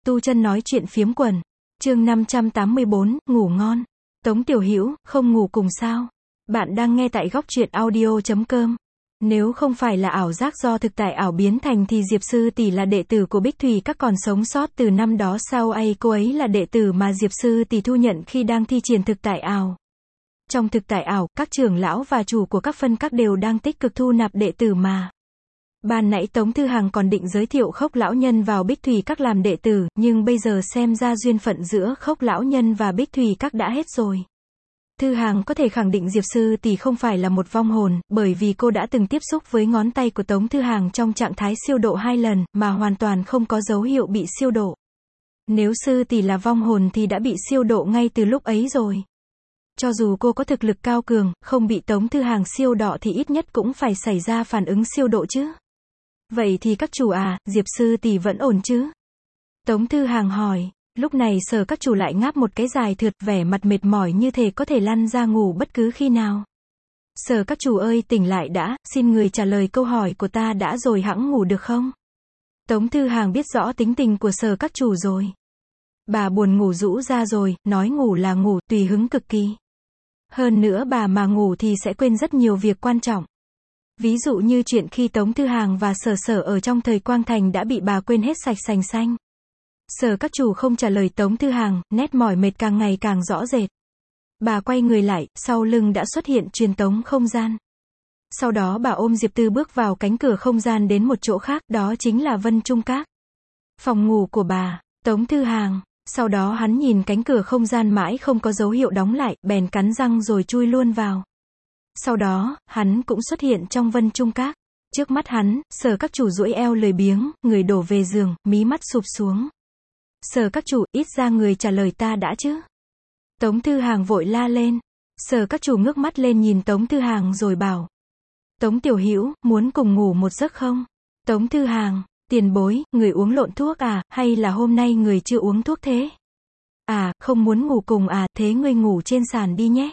Tu chân nói chuyện phiếm quần. Chương 584, ngủ ngon. Tống Tiểu Hữu, không ngủ cùng sao? Bạn đang nghe tại góc truyện audio.com. Nếu không phải là ảo giác do thực tại ảo biến thành thì Diệp Sư tỷ là đệ tử của Bích Thủy các còn sống sót từ năm đó sao ai cô ấy là đệ tử mà Diệp Sư tỷ thu nhận khi đang thi triển thực tại ảo. Trong thực tại ảo, các trưởng lão và chủ của các phân các đều đang tích cực thu nạp đệ tử mà. Ban nãy Tống Thư Hằng còn định giới thiệu Khốc lão nhân vào Bích Thủy các làm đệ tử, nhưng bây giờ xem ra duyên phận giữa Khốc lão nhân và Bích Thủy các đã hết rồi. Thư Hằng có thể khẳng định Diệp Sư tỷ không phải là một vong hồn, bởi vì cô đã từng tiếp xúc với ngón tay của Tống Thư Hằng trong trạng thái siêu độ 2 lần, mà hoàn toàn không có dấu hiệu bị siêu độ. Nếu Sư tỷ là vong hồn thì đã bị siêu độ ngay từ lúc ấy rồi. Cho dù cô có thực lực cao cường, không bị Tống Thư Hằng siêu độ thì ít nhất cũng phải xảy ra phản ứng siêu độ chứ. Vậy thì các chủ à, Diệp Sư tỷ vẫn ổn chứ? Tống Thư Hằng hỏi. Lúc này Sở các chủ lại ngáp một cái dài thượt, vẻ mặt mệt mỏi như thể có thể lăn ra ngủ bất cứ khi nào. Sở các chủ ơi, tỉnh lại đã, xin người trả lời câu hỏi của ta đã rồi hẵng ngủ được không? Tống Thư Hằng biết rõ tính tình của Sở các chủ rồi. Bà buồn ngủ rũ ra rồi, nói ngủ là ngủ, tùy hứng cực kỳ. Hơn nữa bà mà ngủ thì sẽ quên rất nhiều việc quan trọng. Ví dụ như chuyện khi Tống Thư Hằng và Sở ở trong thời Quang Thành đã bị bà quên hết sạch sành xanh. Sở các chủ không trả lời Tống Thư Hằng, nét mỏi mệt càng ngày càng rõ rệt. Bà quay người lại, sau lưng đã xuất hiện truyền tống không gian. Sau đó bà ôm Diệp Tư bước vào cánh cửa không gian đến một chỗ khác, đó chính là Vân Trung Các. Phòng ngủ của bà, Tống Thư Hằng. Sau đó hắn nhìn cánh cửa không gian mãi không có dấu hiệu đóng lại, bèn cắn răng rồi chui luôn vào. Sau đó, hắn cũng xuất hiện trong Vân Trung Các. Trước mắt hắn, Sở các chủ duỗi eo lười biếng, người đổ về giường, mí mắt sụp xuống. Sở các chủ, ít ra người trả lời ta đã chứ. Tống Thư Hằng vội la lên. Sở các chủ ngước mắt lên nhìn Tống Thư Hằng rồi bảo. Tống Tiểu Hữu, muốn cùng ngủ một giấc không? Tống Thư Hằng, tiền bối, người uống lộn thuốc à, hay là hôm nay người chưa uống thuốc thế? À, không muốn ngủ cùng à, thế ngươi ngủ trên sàn đi nhé.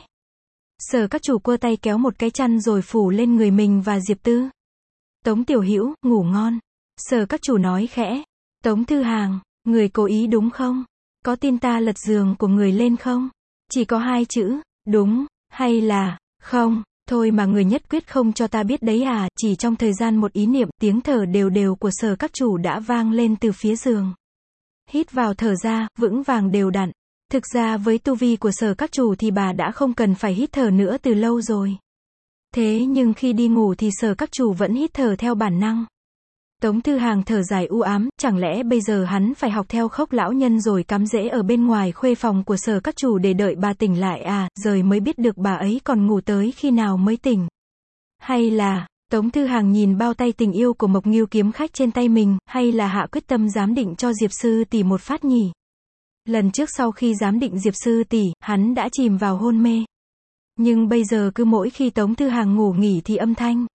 Sở các chủ quơ tay kéo một cái chăn rồi phủ lên người mình và Diệp Tư. Tống Tiểu Hữu, ngủ ngon. Sở các chủ nói khẽ. Tống Thư Hằng, người cố ý đúng không? Có tin ta lật giường của người lên không? Chỉ có 2 chữ, đúng, hay là, không, thôi mà người nhất quyết không cho ta biết đấy à, chỉ trong thời gian một ý niệm, tiếng thở đều đều của Sở các chủ đã vang lên từ phía giường. Hít vào thở ra, vững vàng đều đặn. Thực ra với tu vi của Sở các chủ thì bà đã không cần phải hít thở nữa từ lâu rồi. Thế nhưng khi đi ngủ thì Sở các chủ vẫn hít thở theo bản năng. Tống Thư Hằng thở dài u ám, chẳng lẽ bây giờ hắn phải học theo Khốc lão nhân rồi cắm rễ ở bên ngoài khuê phòng của Sở các chủ để đợi bà tỉnh lại à, rồi mới biết được bà ấy còn ngủ tới khi nào mới tỉnh. Hay là, Tống Thư Hằng nhìn bao tay tình yêu của Mộc Ngưu kiếm khách trên tay mình, hay là hạ quyết tâm giám định cho Diệp Sư tỷ một phát nhỉ? Lần trước sau khi giám định Diệp Sư tỷ, hắn đã chìm vào hôn mê. Nhưng bây giờ cứ mỗi khi Tống Thư Hằng ngủ nghỉ thì âm thanh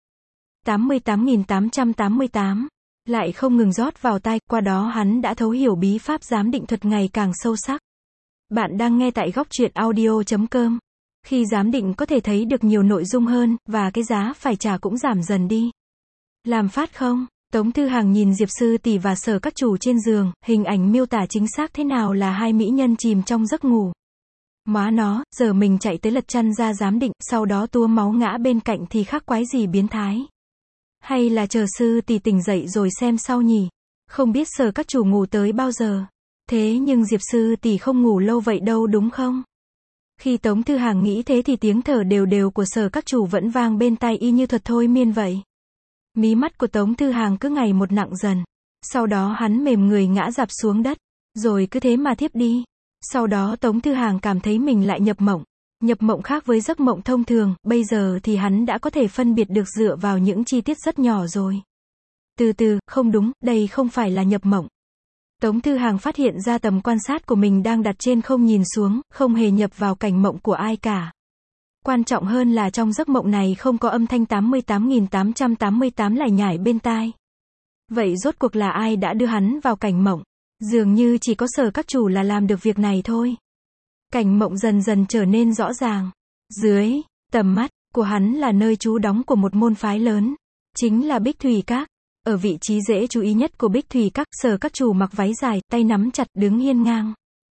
88.888 lại không ngừng rót vào tai, qua đó hắn đã thấu hiểu bí pháp giám định thuật ngày càng sâu sắc. Bạn đang nghe tại góc truyện audio.com. Khi giám định có thể thấy được nhiều nội dung hơn, và cái giá phải trả cũng giảm dần đi. Làm phát không? Tống Thư Hằng nhìn Diệp Sư tỷ và Sở các chủ trên giường, hình ảnh miêu tả chính xác thế nào là hai mỹ nhân chìm trong giấc ngủ. Má nó, giờ mình chạy tới lật chăn ra giám định, sau đó tua máu ngã bên cạnh thì khác quái gì biến thái. Hay là chờ Sư tỷ tỉnh dậy rồi xem sau nhỉ? Không biết Sở các chủ ngủ tới bao giờ. Thế nhưng Diệp Sư tỷ không ngủ lâu vậy đâu đúng không? Khi Tống Thư Hằng nghĩ thế thì tiếng thở đều đều của Sở các chủ vẫn vang bên tai y như thuật thôi miên vậy. Mí mắt của Tống Thư Hằng cứ ngày một nặng dần. Sau đó hắn mềm người ngã rạp xuống đất. Rồi cứ thế mà thiếp đi. Sau đó Tống Thư Hằng cảm thấy mình lại nhập mộng. Nhập mộng khác với giấc mộng thông thường, bây giờ thì hắn đã có thể phân biệt được dựa vào những chi tiết rất nhỏ rồi. Từ từ, không đúng, đây không phải là nhập mộng. Tống Thư Hằng phát hiện ra tầm quan sát của mình đang đặt trên không nhìn xuống, không hề nhập vào cảnh mộng của ai cả. Quan trọng hơn là trong giấc mộng này không có âm thanh 88.888 lải nhải bên tai. Vậy rốt cuộc là ai đã đưa hắn vào cảnh mộng? Dường như chỉ có Sở các chủ là làm được việc này thôi. Cảnh mộng dần dần trở nên rõ ràng. Dưới tầm mắt của hắn là nơi trú đóng của một môn phái lớn, chính là Bích Thủy Các. Ở vị trí dễ chú ý nhất của Bích Thủy Các, Sở Các Chủ mặc váy dài, tay nắm chặt, đứng hiên ngang.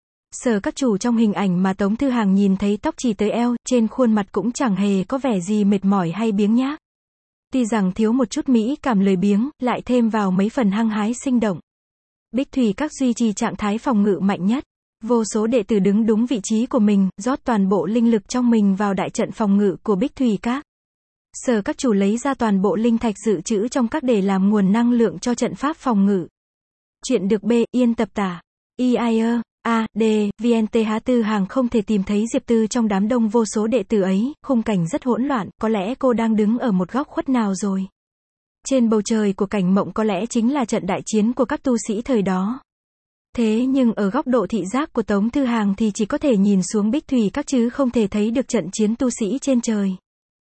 Sở Các Chủ trong hình ảnh mà Tống Thư Hàng nhìn thấy tóc chỉ tới eo, trên khuôn mặt cũng chẳng hề có vẻ gì mệt mỏi hay biếng nhác. Tuy rằng thiếu một chút mỹ cảm lười biếng, lại thêm vào mấy phần hăng hái sinh động. Bích Thủy Các duy trì trạng thái phòng ngự mạnh nhất. Vô số đệ tử đứng đúng vị trí của mình, rót toàn bộ linh lực trong mình vào đại trận phòng ngự của Bích Thủy Các. Sở Các Chủ lấy ra toàn bộ linh thạch dự trữ trong các để làm nguồn năng lượng cho trận pháp phòng ngự. Chuyện được B, yên tập tả. EIE, A, D, VNTH Tư Hàng không thể tìm thấy Diệp Tư trong đám đông vô số đệ tử ấy, khung cảnh rất hỗn loạn, có lẽ cô đang đứng ở một góc khuất nào rồi. Trên bầu trời của cảnh mộng có lẽ chính là trận đại chiến của các tu sĩ thời đó. Thế nhưng ở góc độ thị giác của Tống Thư Hàng thì chỉ có thể nhìn xuống Bích Thủy Các chứ không thể thấy được trận chiến tu sĩ trên trời.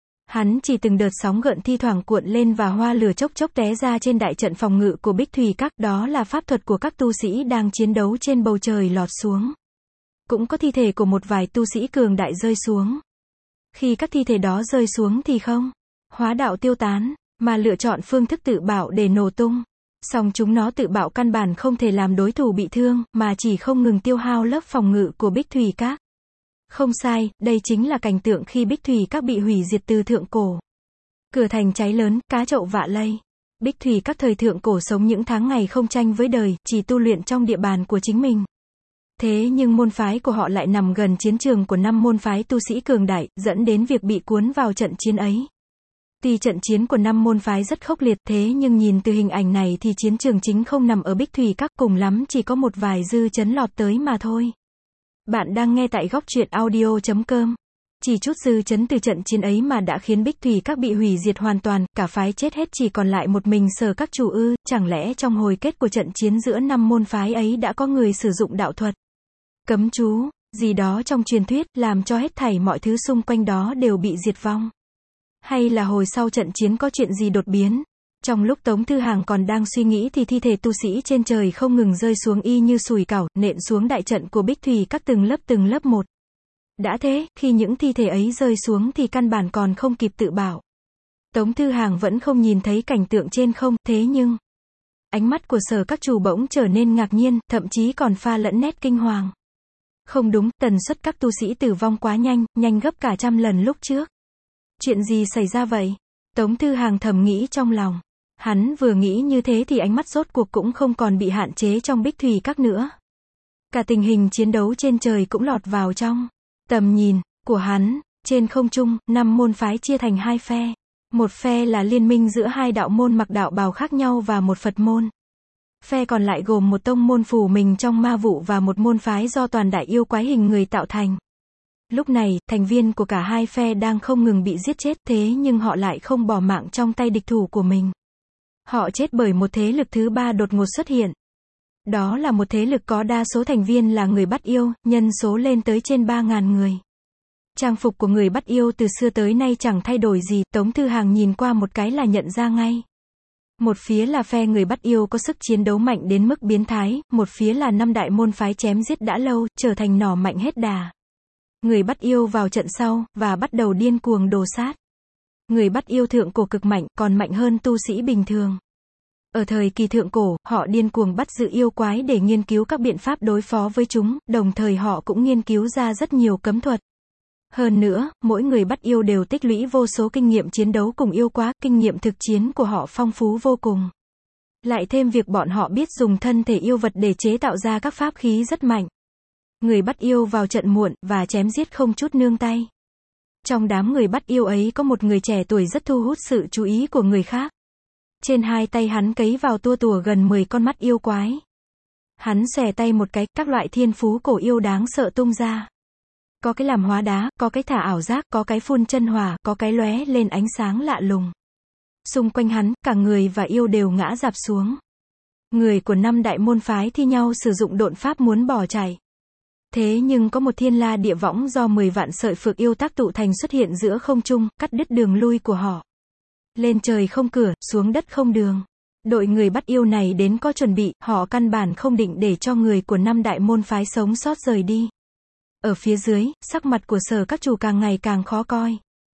Hắn chỉ từng đợt sóng gợn thi thoảng cuộn lên và hoa lửa chốc chốc té ra trên đại trận phòng ngự của Bích Thủy Các, đó là pháp thuật của các tu sĩ đang chiến đấu trên bầu trời lọt xuống. Cũng có thi thể của một vài tu sĩ cường đại rơi xuống. Khi các thi thể đó rơi xuống thì không hóa đạo tiêu tán, mà lựa chọn phương thức tự bạo để nổ tung. Song chúng nó tự bạo căn bản không thể làm đối thủ bị thương, mà chỉ không ngừng tiêu hao lớp phòng ngự của Bích Thủy Các. Không sai, đây chính là cảnh tượng khi Bích Thủy Các bị hủy diệt từ thượng cổ. Cửa thành cháy lớn, cá chậu vạ lây. Bích Thủy Các thời thượng cổ sống những tháng ngày không tranh với đời, chỉ tu luyện trong địa bàn của chính mình. Thế nhưng môn phái của họ lại nằm gần chiến trường của 5 môn phái tu sĩ cường đại, dẫn đến việc bị cuốn vào trận chiến ấy. Tuy trận chiến của 5 môn phái rất khốc liệt, thế nhưng nhìn từ hình ảnh này thì chiến trường chính không nằm ở Bích Thủy Các, cùng lắm chỉ có một vài dư chấn lọt tới mà thôi. Bạn đang nghe tại góc truyện audio.com. Chỉ chút dư chấn từ trận chiến ấy mà đã khiến Bích Thủy Các bị hủy diệt hoàn toàn, cả phái chết hết chỉ còn lại một mình Sở Các Chủ ư, chẳng lẽ trong hồi kết của trận chiến giữa 5 môn phái ấy đã có người sử dụng đạo thuật, cấm chú, gì đó trong truyền thuyết, làm cho hết thảy mọi thứ xung quanh đó đều bị diệt vong? Hay là hồi sau trận chiến có chuyện gì đột biến? Trong lúc Tống Thư Hàng còn đang suy nghĩ thì thi thể tu sĩ trên trời không ngừng rơi xuống y như sủi cảo, nện xuống đại trận của Bích Thủy Các từng lớp một. Đã thế, khi những thi thể ấy rơi xuống thì căn bản còn không kịp tự bảo. Tống Thư Hàng vẫn không nhìn thấy cảnh tượng trên không, thế nhưng ánh mắt của Sở Các Chủ bỗng trở nên ngạc nhiên, thậm chí còn pha lẫn nét kinh hoàng. Không đúng, tần suất các tu sĩ tử vong quá nhanh, nhanh gấp cả trăm lần lúc trước. Chuyện gì xảy ra vậy? Tống Thư Hàng thầm nghĩ trong lòng. Hắn vừa nghĩ như thế thì ánh mắt rốt cuộc cũng không còn bị hạn chế trong Bích Thủy Các nữa. Cả tình hình chiến đấu trên trời cũng lọt vào trong tầm nhìn của hắn. Trên không trung, 5 môn phái chia thành 2 phe. Một phe là liên minh giữa 2 đạo môn mặc đạo bào khác nhau và một Phật môn. Phe còn lại gồm một tông môn phủ mình trong ma vụ và một môn phái do toàn đại yêu quái hình người tạo thành. Lúc này, thành viên của cả hai phe đang không ngừng bị giết chết, thế nhưng họ lại không bỏ mạng trong tay địch thủ của mình. Họ chết bởi một thế lực thứ ba đột ngột xuất hiện. Đó là một thế lực có đa số thành viên là người bắt yêu, nhân số lên tới trên 3.000 người. Trang phục của người bắt yêu từ xưa tới nay chẳng thay đổi gì, Tống Thư Hàng nhìn qua một cái là nhận ra ngay. Một phía là phe người bắt yêu có sức chiến đấu mạnh đến mức biến thái, một phía là 5 đại môn phái chém giết đã lâu, trở thành nỏ mạnh hết đà. Người bắt yêu vào trận sau, và bắt đầu điên cuồng đồ sát. Người bắt yêu thượng cổ cực mạnh, còn mạnh hơn tu sĩ bình thường. Ở thời kỳ thượng cổ, họ điên cuồng bắt giữ yêu quái để nghiên cứu các biện pháp đối phó với chúng, đồng thời họ cũng nghiên cứu ra rất nhiều cấm thuật. Hơn nữa, mỗi người bắt yêu đều tích lũy vô số kinh nghiệm chiến đấu cùng yêu quái, kinh nghiệm thực chiến của họ phong phú vô cùng. Lại thêm việc bọn họ biết dùng thân thể yêu vật để chế tạo ra các pháp khí rất mạnh. Người bắt yêu vào trận muộn, và chém giết không chút nương tay. Trong đám người bắt yêu ấy có một người trẻ tuổi rất thu hút sự chú ý của người khác. Trên hai tay hắn cấy vào tua tủa gần 10 con mắt yêu quái. Hắn xòe tay một cái, các loại thiên phú cổ yêu đáng sợ tung ra. Có cái làm hóa đá, có cái thả ảo giác, có cái phun chân hỏa, có cái lóe lên ánh sáng lạ lùng. Xung quanh hắn, cả người và yêu đều ngã rạp xuống. Người của 5 đại môn phái thi nhau sử dụng độn pháp muốn bỏ chạy. Thế nhưng có một thiên la địa võng do 10 vạn sợi phược yêu tác tụ thành xuất hiện giữa không trung, cắt đứt đường lui của họ. Lên trời không cửa, xuống đất không đường. Đội người bắt yêu này đến có chuẩn bị, họ căn bản không định để cho người của 5 đại môn phái sống sót rời đi. Ở phía dưới, sắc mặt của Sở Các Chủ càng ngày càng khó coi.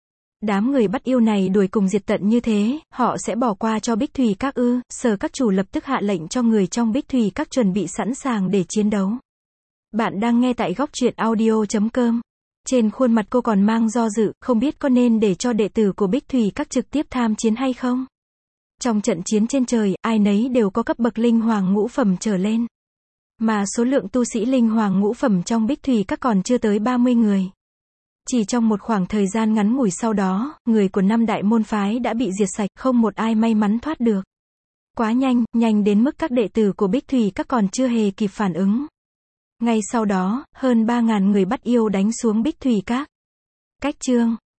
Đám người bắt yêu này đuổi cùng diệt tận như thế, họ sẽ bỏ qua cho Bích Thủy Các ư? Sở các chủ lập tức hạ lệnh cho người trong Bích Thủy Các chuẩn bị sẵn sàng để chiến đấu. Bạn đang nghe tại góc truyện audio.com. Trên khuôn mặt cô còn mang do dự, không biết có nên để cho đệ tử của Bích Thủy Các trực tiếp tham chiến hay không? Trong trận chiến trên trời, ai nấy đều có cấp bậc linh hoàng ngũ phẩm trở lên. Mà số lượng tu sĩ linh hoàng ngũ phẩm trong Bích Thủy Các còn chưa tới 30 người. Chỉ trong một khoảng thời gian ngắn ngủi sau đó, người của 5 đại môn phái đã bị diệt sạch, không một ai may mắn thoát được. Quá nhanh, nhanh đến mức các đệ tử của Bích Thủy Các còn chưa hề kịp phản ứng. Ngay sau đó, hơn 3.000 người bắt yêu đánh xuống Bích Thủy Các. Cách chương